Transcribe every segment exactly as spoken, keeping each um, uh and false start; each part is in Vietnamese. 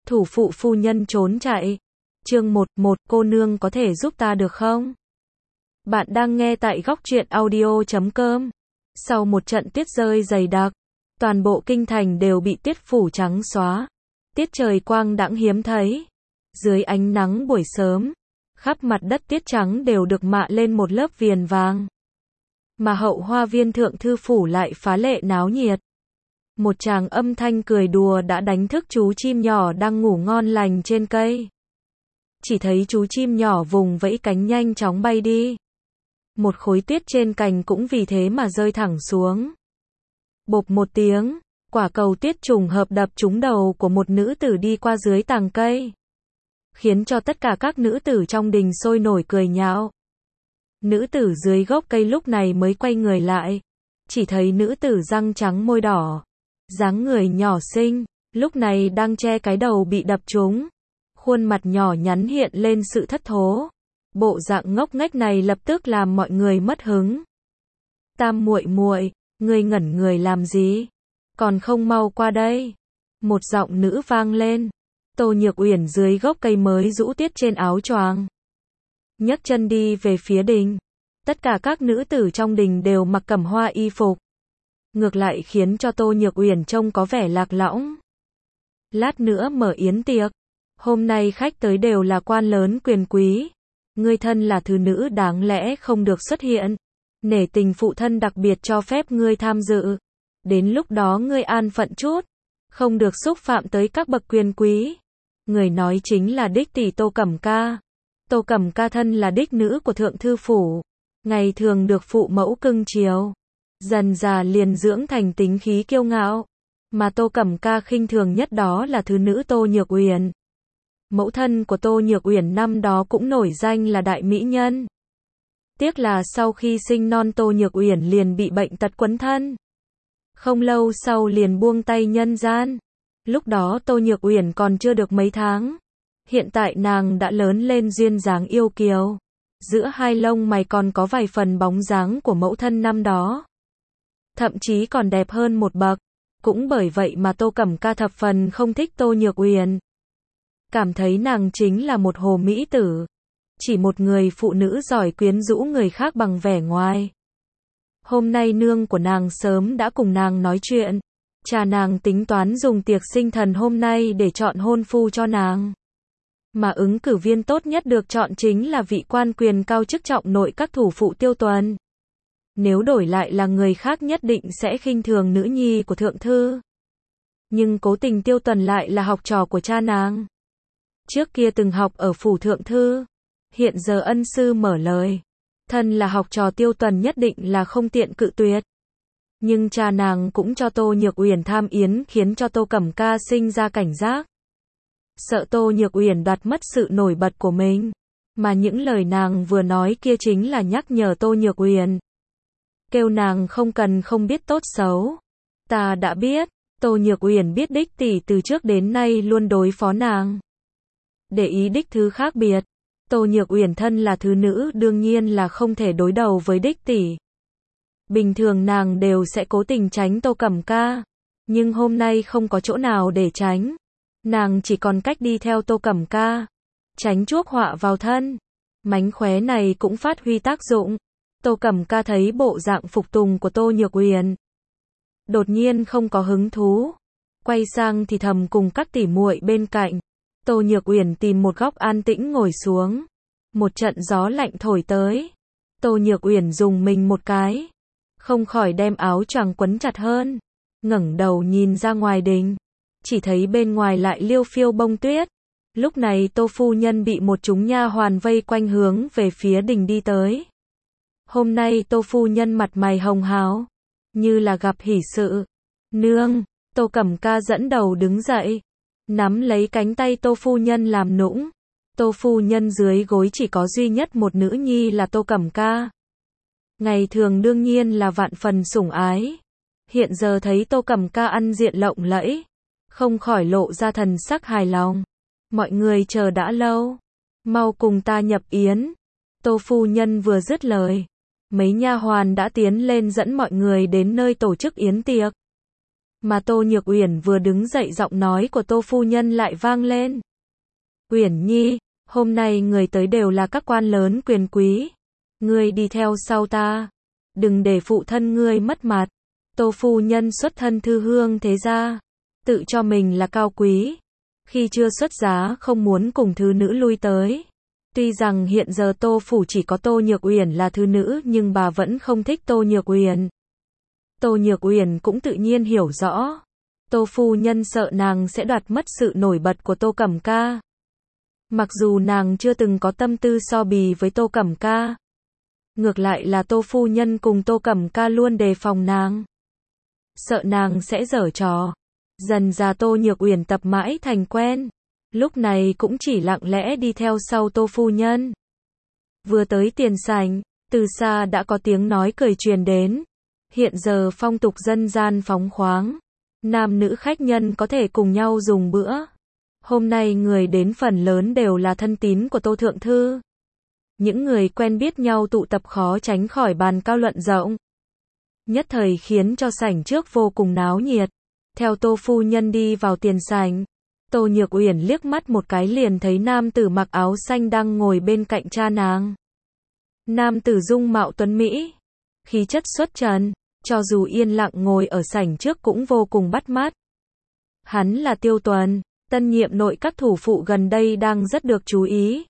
Thủ phụ phu nhân trốn chạy. Chương một, một, cô nương có thể giúp ta được không? Bạn đang nghe tại góc truyện audio chấm com. Sau một trận tuyết rơi dày đặc, toàn bộ kinh thành đều bị tuyết phủ trắng xóa. Tiết trời quang đãng hiếm thấy. Dưới ánh nắng buổi sớm, khắp mặt đất tuyết trắng đều được mạ lên một lớp viền vàng. Mà hậu hoa viên thượng thư phủ lại phá lệ náo nhiệt. Một tràng âm thanh cười đùa đã đánh thức chú chim nhỏ đang ngủ ngon lành trên cây. Chỉ thấy chú chim nhỏ vùng vẫy cánh nhanh chóng bay đi. Một khối tuyết trên cành cũng vì thế mà rơi thẳng xuống. Bộp một tiếng, quả cầu tuyết trùng hợp đập trúng đầu của một nữ tử đi qua dưới tàng cây, khiến cho tất cả các nữ tử trong đình sôi nổi cười nhạo. Nữ tử dưới gốc cây lúc này mới quay người lại, chỉ thấy nữ tử răng trắng môi đỏ, dáng người nhỏ xinh, lúc này đang che cái đầu bị đập trúng. Khuôn mặt nhỏ nhắn hiện lên sự thất thố. Bộ dạng ngốc nghếch này lập tức làm mọi người mất hứng. Tam muội muội, ngươi ngẩn người làm gì? Còn không mau qua đây. Một giọng nữ vang lên. Tô Nhược Uyển dưới gốc cây mới rũ tiết trên áo choàng, nhấc chân đi về phía đình. Tất cả các nữ tử trong đình đều mặc cẩm hoa y phục, ngược lại khiến cho Tô Nhược Uyển trông có vẻ lạc lõng. Lát nữa mở yến tiệc, hôm nay khách tới đều là quan lớn quyền quý. Ngươi thân là thứ nữ đáng lẽ không được xuất hiện. Nể tình phụ thân đặc biệt cho phép ngươi tham dự. Đến lúc đó ngươi an phận chút, không được xúc phạm tới các bậc quyền quý. Người nói chính là đích tỷ Tô Cẩm Ca. Tô Cẩm Ca thân là đích nữ của thượng thư phủ, ngày thường được phụ mẫu cưng chiều, dần già liền dưỡng thành tính khí kiêu ngạo. Mà Tô Cẩm Ca khinh thường nhất đó là thứ nữ Tô Nhược Uyển. Mẫu thân của Tô Nhược Uyển năm đó cũng nổi danh là đại mỹ nhân. Tiếc là sau khi sinh non Tô Nhược Uyển liền bị bệnh tật quấn thân. Không lâu sau liền buông tay nhân gian. Lúc đó Tô Nhược Uyển còn chưa được mấy tháng. Hiện tại nàng đã lớn lên duyên dáng yêu kiều. Giữa hai lông mày còn có vài phần bóng dáng của mẫu thân năm đó. Thậm chí còn đẹp hơn một bậc. Cũng bởi vậy mà Tô Cẩm Ca thập phần không thích Tô Nhược Uyển. Cảm thấy nàng chính là một hồ mỹ tử. Chỉ một người phụ nữ giỏi quyến rũ người khác bằng vẻ ngoài. Hôm nay nương của nàng sớm đã cùng nàng nói chuyện. Cha nàng tính toán dùng tiệc sinh thần hôm nay để chọn hôn phu cho nàng. Mà ứng cử viên tốt nhất được chọn chính là vị quan quyền cao chức trọng nội các thủ phụ Tiêu Tuần. Nếu đổi lại là người khác nhất định sẽ khinh thường nữ nhi của thượng thư. Nhưng cố tình Tiêu Tuần lại là học trò của cha nàng. Trước kia từng học ở phủ thượng thư, hiện giờ ân sư mở lời. Thân là học trò Tiêu Tuần nhất định là không tiện cự tuyệt. Nhưng cha nàng cũng cho Tô Nhược Uyển tham yến khiến cho Tô Cẩm Ca sinh ra cảnh giác. Sợ Tô Nhược Uyển đoạt mất sự nổi bật của mình. Mà những lời nàng vừa nói kia chính là nhắc nhở Tô Nhược Uyển. Kêu nàng không cần không biết tốt xấu. Ta đã biết, Tô Nhược Uyển biết đích tỷ từ trước đến nay luôn đối phó nàng. Để ý đích thứ khác biệt. Tô Nhược Uyển thân là thứ nữ đương nhiên là không thể đối đầu với đích tỷ. Bình thường nàng đều sẽ cố tình tránh Tô Cẩm Ca. Nhưng hôm nay không có chỗ nào để tránh. Nàng chỉ còn cách đi theo Tô Cẩm Ca. Tránh chuốc họa vào thân. Mánh khóe này cũng phát huy tác dụng. Tô Cẩm Ca thấy bộ dạng phục tùng của Tô Nhược Uyển, đột nhiên không có hứng thú. Quay sang thì thầm cùng các tỷ muội bên cạnh. Tô Nhược Uyển tìm một góc an tĩnh ngồi xuống. Một trận gió lạnh thổi tới. Tô Nhược Uyển dùng mình một cái, không khỏi đem áo choàng quấn chặt hơn. Ngẩng đầu nhìn ra ngoài đình, chỉ thấy bên ngoài lại liêu phiêu bông tuyết. Lúc này Tô phu nhân bị một chúng nha hoàn vây quanh hướng về phía đình đi tới. Hôm nay Tô phu nhân mặt mày hồng hào, như là gặp hỷ sự. Nương, Tô Cẩm Ca dẫn đầu đứng dậy, nắm lấy cánh tay Tô phu nhân làm nũng. Tô phu nhân dưới gối chỉ có duy nhất một nữ nhi là Tô Cẩm Ca. Ngày thường đương nhiên là vạn phần sủng ái. Hiện giờ thấy Tô Cẩm Ca ăn diện lộng lẫy, không khỏi lộ ra thần sắc hài lòng. Mọi người chờ đã lâu, mau cùng ta nhập yến. Tô phu nhân vừa dứt lời, mấy nha hoàn đã tiến lên dẫn mọi người đến nơi tổ chức yến tiệc. Mà Tô Nhược Uyển vừa đứng dậy giọng nói của Tô phu nhân lại vang lên. Uyển Nhi, hôm nay người tới đều là các quan lớn quyền quý. Ngươi đi theo sau ta. Đừng để phụ thân ngươi mất mặt. Tô phu nhân xuất thân thư hương thế gia. Tự cho mình là cao quý. Khi chưa xuất giá không muốn cùng thứ nữ lui tới. Tuy rằng hiện giờ Tô phủ chỉ có Tô Nhược Uyển là thứ nữ nhưng bà vẫn không thích Tô Nhược Uyển. Tô Nhược Uyển cũng tự nhiên hiểu rõ. Tô phu nhân sợ nàng sẽ đoạt mất sự nổi bật của Tô Cẩm Ca. Mặc dù nàng chưa từng có tâm tư so bì với Tô Cẩm Ca. Ngược lại là Tô phu nhân cùng Tô Cẩm Ca luôn đề phòng nàng. Sợ nàng sẽ giở trò. Dần ra Tô Nhược Uyển tập mãi thành quen. Lúc này cũng chỉ lặng lẽ đi theo sau Tô phu nhân. Vừa tới tiền sảnh, từ xa đã có tiếng nói cười truyền đến. Hiện giờ phong tục dân gian phóng khoáng. Nam nữ khách nhân có thể cùng nhau dùng bữa. Hôm nay người đến phần lớn đều là thân tín của Tô Thượng Thư. Những người quen biết nhau tụ tập khó tránh khỏi bàn cao luận rộng. Nhất thời khiến cho sảnh trước vô cùng náo nhiệt. Theo Tô phu nhân đi vào tiền sảnh, Tô Nhược Uyển liếc mắt một cái liền thấy nam tử mặc áo xanh đang ngồi bên cạnh cha nàng. Nam tử dung mạo tuấn mỹ, khí chất xuất trần, cho dù yên lặng ngồi ở sảnh trước cũng vô cùng bắt mắt. Hắn là Tiêu Tuần, tân nhiệm nội các thủ phụ gần đây đang rất được chú ý.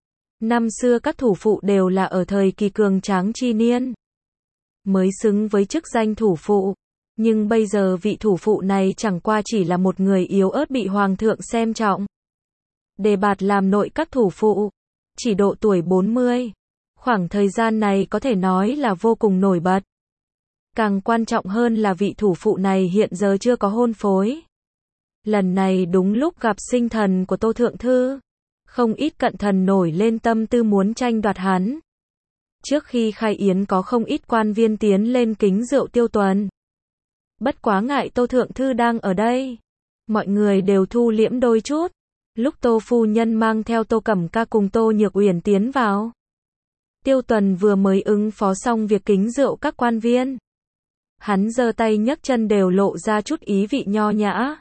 Năm xưa các thủ phụ đều là ở thời kỳ cường tráng chi niên, mới xứng với chức danh thủ phụ. Nhưng bây giờ vị thủ phụ này chẳng qua chỉ là một người yếu ớt bị hoàng thượng xem trọng. Đề bạt làm nội các thủ phụ, chỉ độ tuổi bốn mươi. Khoảng thời gian này có thể nói là vô cùng nổi bật. Càng quan trọng hơn là vị thủ phụ này hiện giờ chưa có hôn phối. Lần này đúng lúc gặp sinh thần của Tô Thượng Thư. Không ít cận thần nổi lên tâm tư muốn tranh đoạt hắn. Trước khi khai yến có không ít quan viên tiến lên kính rượu Tiêu Tuần. Bất quá ngại Tô Thượng Thư đang ở đây. Mọi người đều thu liễm đôi chút. Lúc Tô phu nhân mang theo Tô Cẩm Ca cùng Tô Nhược Uyển tiến vào. Tiêu Tuần vừa mới ứng phó xong việc kính rượu các quan viên. Hắn giơ tay nhấc chân đều lộ ra chút ý vị nho nhã.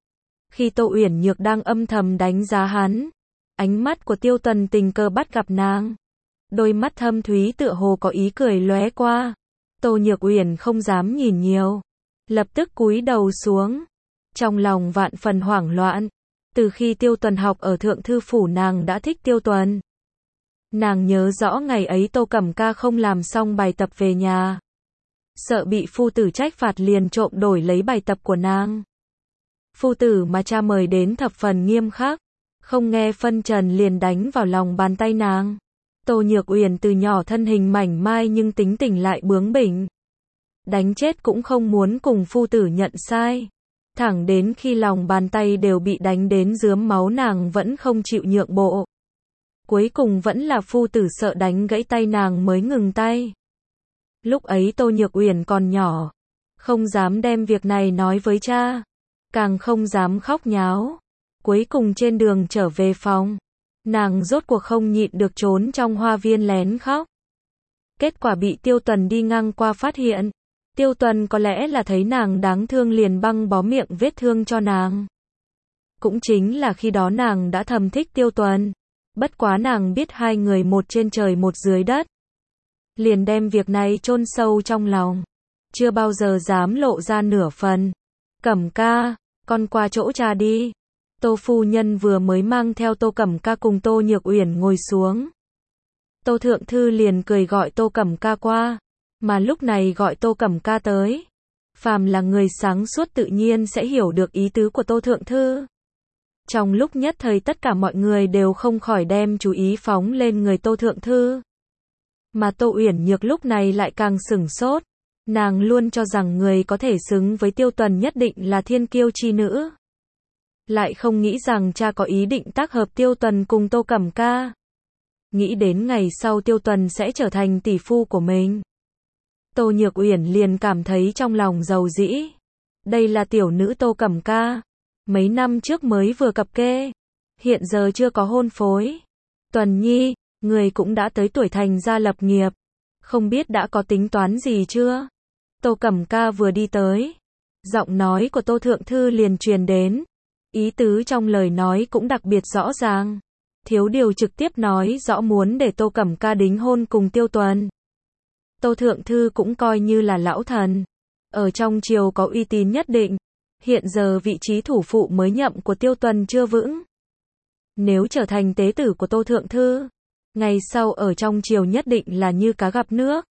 Khi Tô Uyển Nhược đang âm thầm đánh giá hắn, ánh mắt của Tiêu Tuần tình cờ bắt gặp nàng. Đôi mắt thâm thúy tựa hồ có ý cười lóe qua. Tô Nhược Uyển không dám nhìn nhiều, lập tức cúi đầu xuống. Trong lòng vạn phần hoảng loạn. Từ khi Tiêu Tuần học ở Thượng Thư phủ nàng đã thích Tiêu Tuần. Nàng nhớ rõ ngày ấy Tô Cẩm Ca không làm xong bài tập về nhà. Sợ bị phu tử trách phạt liền trộm đổi lấy bài tập của nàng. Phu tử mà cha mời đến thập phần nghiêm khắc. Không nghe phân trần liền đánh vào lòng bàn tay nàng. Tô Nhược Uyển từ nhỏ thân hình mảnh mai nhưng tính tình lại bướng bỉnh. Đánh chết cũng không muốn cùng phu tử nhận sai. Thẳng đến khi lòng bàn tay đều bị đánh đến rướm máu nàng vẫn không chịu nhượng bộ. Cuối cùng vẫn là phu tử sợ đánh gãy tay nàng mới ngừng tay. Lúc ấy Tô Nhược Uyển còn nhỏ, không dám đem việc này nói với cha, càng không dám khóc nháo. Cuối cùng trên đường trở về phòng, nàng rốt cuộc không nhịn được trốn trong hoa viên lén khóc. Kết quả bị Tiêu Tuần đi ngang qua phát hiện. Tiêu Tuần có lẽ là thấy nàng đáng thương liền băng bó miệng vết thương cho nàng. Cũng chính là khi đó nàng đã thầm thích Tiêu Tuần. Bất quá nàng biết hai người một trên trời một dưới đất. Liền đem việc này chôn sâu trong lòng. Chưa bao giờ dám lộ ra nửa phần. Cẩm Ca, con qua chỗ cha đi. Tô phu nhân vừa mới mang theo Tô Cẩm Ca cùng Tô Nhược Uyển ngồi xuống. Tô Thượng Thư liền cười gọi Tô Cẩm Ca qua. Mà lúc này gọi Tô Cẩm Ca tới. Phàm là người sáng suốt tự nhiên sẽ hiểu được ý tứ của Tô Thượng Thư. Trong lúc nhất thời tất cả mọi người đều không khỏi đem chú ý phóng lên người Tô Thượng Thư. Mà Tô Uyển Nhược lúc này lại càng sửng sốt. Nàng luôn cho rằng người có thể xứng với Tiêu Tuần nhất định là thiên kiêu chi nữ. Lại không nghĩ rằng cha có ý định tác hợp Tiêu Tuần cùng Tô Cẩm Ca. Nghĩ đến ngày sau Tiêu Tuần sẽ trở thành tỷ phu của mình. Tô Nhược Uyển liền cảm thấy trong lòng dầu dĩ. Đây là tiểu nữ Tô Cẩm Ca. Mấy năm trước mới vừa cập kê. Hiện giờ chưa có hôn phối. Tuần Nhi, người cũng đã tới tuổi thành gia lập nghiệp. Không biết đã có tính toán gì chưa? Tô Cẩm Ca vừa đi tới. Giọng nói của Tô Thượng Thư liền truyền đến. Ý tứ trong lời nói cũng đặc biệt rõ ràng. Thiếu điều trực tiếp nói rõ muốn để Tô Cẩm Ca đính hôn cùng Tiêu Tuần. Tô Thượng Thư cũng coi như là lão thần. Ở trong triều có uy tín nhất định. Hiện giờ vị trí thủ phụ mới nhậm của Tiêu Tuần chưa vững. Nếu trở thành tế tử của Tô Thượng Thư, ngày sau ở trong triều nhất định là như cá gặp nước.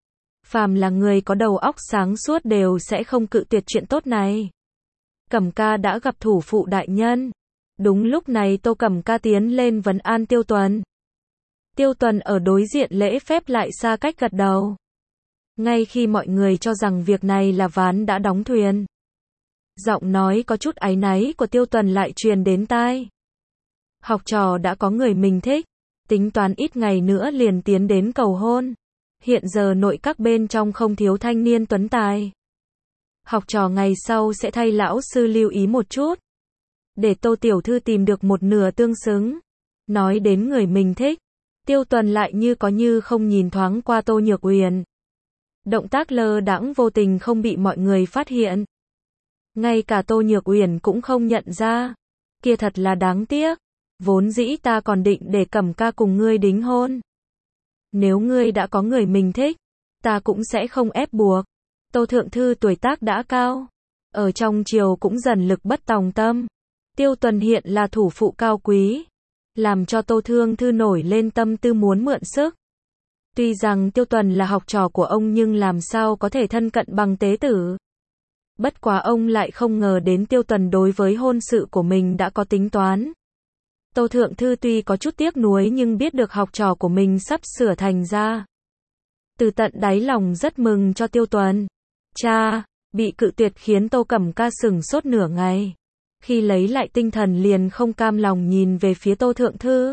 Phàm là người có đầu óc sáng suốt đều sẽ không cự tuyệt chuyện tốt này. Cẩm Ca đã gặp thủ phụ đại nhân. Đúng lúc này Tô Cẩm Ca tiến lên vấn an Tiêu Tuần. Tiêu Tuần ở đối diện lễ phép lại xa cách gật đầu. Ngay khi mọi người cho rằng việc này là ván đã đóng thuyền, giọng nói có chút áy náy của Tiêu Tuần lại truyền đến tai. Học trò đã có người mình thích, tính toán ít ngày nữa liền tiến đến cầu hôn. Hiện giờ nội các bên trong không thiếu thanh niên tuấn tài. Học trò ngày sau sẽ thay lão sư lưu ý một chút, để Tô tiểu thư tìm được một nửa tương xứng. Nói đến người mình thích, Tiêu Tuần lại như có như không nhìn thoáng qua Tô Nhược Uyển. Động tác lơ đãng vô tình không bị mọi người phát hiện. Ngay cả Tô Nhược Uyển cũng không nhận ra. Kia thật là đáng tiếc. Vốn dĩ ta còn định để Cẩm Ca cùng ngươi đính hôn. Nếu ngươi đã có người mình thích, ta cũng sẽ không ép buộc. Tô Thượng Thư tuổi tác đã cao, ở trong triều cũng dần lực bất tòng tâm. Tiêu Tuần hiện là thủ phụ cao quý, làm cho Tô Thượng Thư nổi lên tâm tư muốn mượn sức. Tuy rằng Tiêu Tuần là học trò của ông nhưng làm sao có thể thân cận bằng tế tử. Bất quá ông lại không ngờ đến Tiêu Tuần đối với hôn sự của mình đã có tính toán. Tô Thượng Thư tuy có chút tiếc nuối nhưng biết được học trò của mình sắp sửa thành ra. Từ tận đáy lòng rất mừng cho Tiêu Tuần. Cha, bị cự tuyệt khiến Tô Cẩm Ca sửng sốt nửa ngày. Khi lấy lại tinh thần liền không cam lòng nhìn về phía Tô Thượng Thư.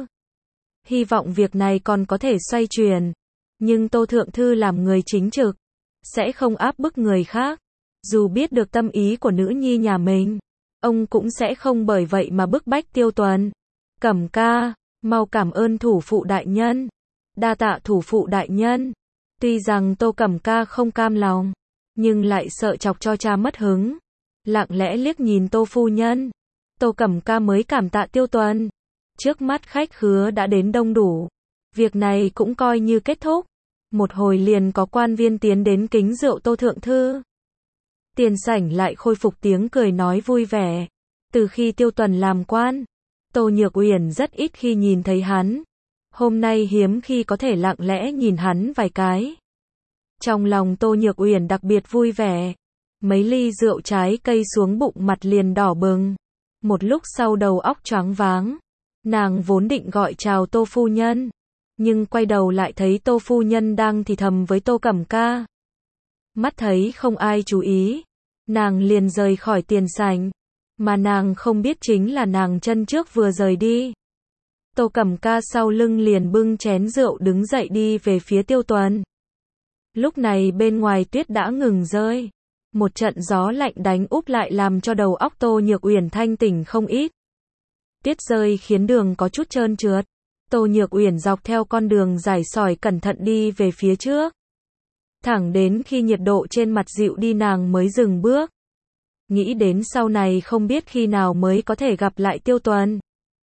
Hy vọng việc này còn có thể xoay chuyển. Nhưng Tô Thượng Thư làm người chính trực, sẽ không áp bức người khác. Dù biết được tâm ý của nữ nhi nhà mình, ông cũng sẽ không bởi vậy mà bức bách Tiêu Tuần. Cẩm Ca, mau cảm ơn thủ phụ đại nhân. Đa tạ thủ phụ đại nhân. Tuy rằng Tô Cẩm Ca không cam lòng, nhưng lại sợ chọc cho cha mất hứng. Lặng lẽ liếc nhìn Tô phu nhân. Tô Cẩm Ca mới cảm tạ Tiêu Tuần. Trước mắt khách khứa đã đến đông đủ. Việc này cũng coi như kết thúc. Một hồi liền có quan viên tiến đến kính rượu Tô Thượng Thư. Tiền sảnh lại khôi phục tiếng cười nói vui vẻ. Từ khi Tiêu Tuần làm quan, Tô Nhược Uyển rất ít khi nhìn thấy hắn. Hôm nay hiếm khi có thể lặng lẽ nhìn hắn vài cái. Trong lòng Tô Nhược Uyển đặc biệt vui vẻ. Mấy ly rượu trái cây xuống bụng mặt liền đỏ bừng. Một lúc sau đầu óc choáng váng. Nàng vốn định gọi chào Tô phu nhân, nhưng quay đầu lại thấy Tô phu nhân đang thì thầm với Tô Cẩm Ca. Mắt thấy không ai chú ý, nàng liền rời khỏi tiền sảnh. Mà nàng không biết chính là nàng chân trước vừa rời đi. Tô Cẩm Ca sau lưng liền bưng chén rượu đứng dậy đi về phía Tiêu Tuần. Lúc này bên ngoài tuyết đã ngừng rơi. Một trận gió lạnh đánh úp lại làm cho đầu óc Tô Nhược Uyển thanh tỉnh không ít. Tuyết rơi khiến đường có chút trơn trượt. Tô Nhược Uyển dọc theo con đường dài sỏi cẩn thận đi về phía trước. Thẳng đến khi nhiệt độ trên mặt dịu đi nàng mới dừng bước. Nghĩ đến sau này không biết khi nào mới có thể gặp lại Tiêu Tuần.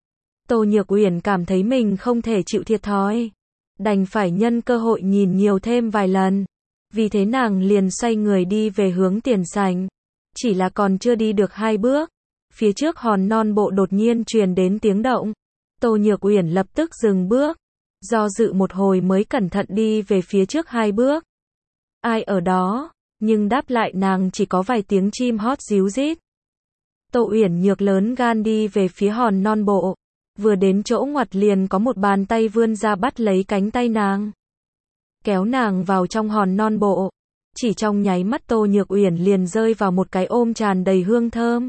Tô Nhược Uyển cảm thấy mình không thể chịu thiệt thòi. Đành phải nhân cơ hội nhìn nhiều thêm vài lần. Vì thế nàng liền xoay người đi về hướng tiền sảnh. Chỉ là còn chưa đi được hai bước. Phía trước hòn non bộ đột nhiên truyền đến tiếng động. Tô Nhược Uyển lập tức dừng bước. Do dự một hồi mới cẩn thận đi về phía trước hai bước. Ai ở đó? Nhưng đáp lại nàng chỉ có vài tiếng chim hót ríu rít. Tô Uyển Nhược lớn gan đi về phía hòn non bộ. Vừa đến chỗ ngoặt liền có một bàn tay vươn ra bắt lấy cánh tay nàng. Kéo nàng vào trong hòn non bộ. Chỉ trong nháy mắt Tô Nhược Uyển liền rơi vào một cái ôm tràn đầy hương thơm.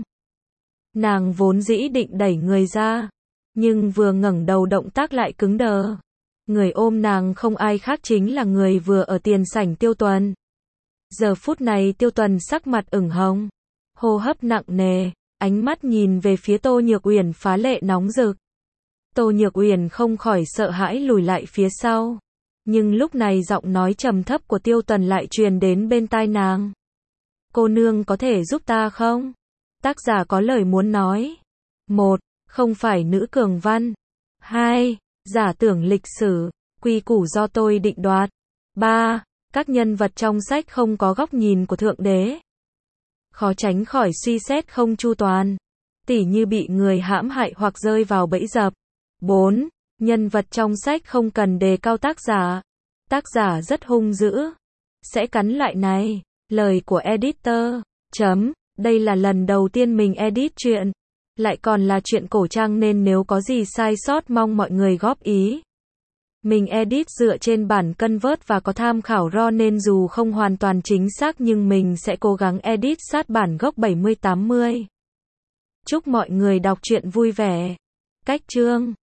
Nàng vốn dĩ định đẩy người ra. Nhưng vừa ngẩng đầu động tác lại cứng đờ. Người ôm nàng không ai khác chính là người vừa ở tiền sảnh Tiêu Tuần. Giờ phút này Tiêu Tuần sắc mặt ửng hồng, hô hấp nặng nề, ánh mắt nhìn về phía Tô Nhược Uyển phá lệ nóng rực. Tô Nhược Uyển không khỏi sợ hãi lùi lại phía sau. Nhưng lúc này giọng nói trầm thấp của Tiêu Tuần lại truyền đến bên tai nàng. Cô nương có thể giúp ta không? Tác giả có lời muốn nói. một. Không phải nữ cường văn. hai. Giả tưởng lịch sử. Quy củ do tôi định đoạt. ba. Các nhân vật trong sách không có góc nhìn của Thượng Đế. Khó tránh khỏi suy xét không chu toàn. Tỉ như bị người hãm hại hoặc rơi vào bẫy dập. bốn. Nhân vật trong sách không cần đề cao tác giả. Tác giả rất hung dữ. Sẽ cắn lại này. Lời của editor. Chấm. Đây là lần đầu tiên mình edit chuyện. Lại còn là chuyện cổ trang nên nếu có gì sai sót mong mọi người góp ý. Mình edit dựa trên bản Convert và có tham khảo raw nên dù không hoàn toàn chính xác nhưng mình sẽ cố gắng edit sát bản gốc bảy mươi tám mươi. Chúc mọi người đọc truyện vui vẻ. Cách chương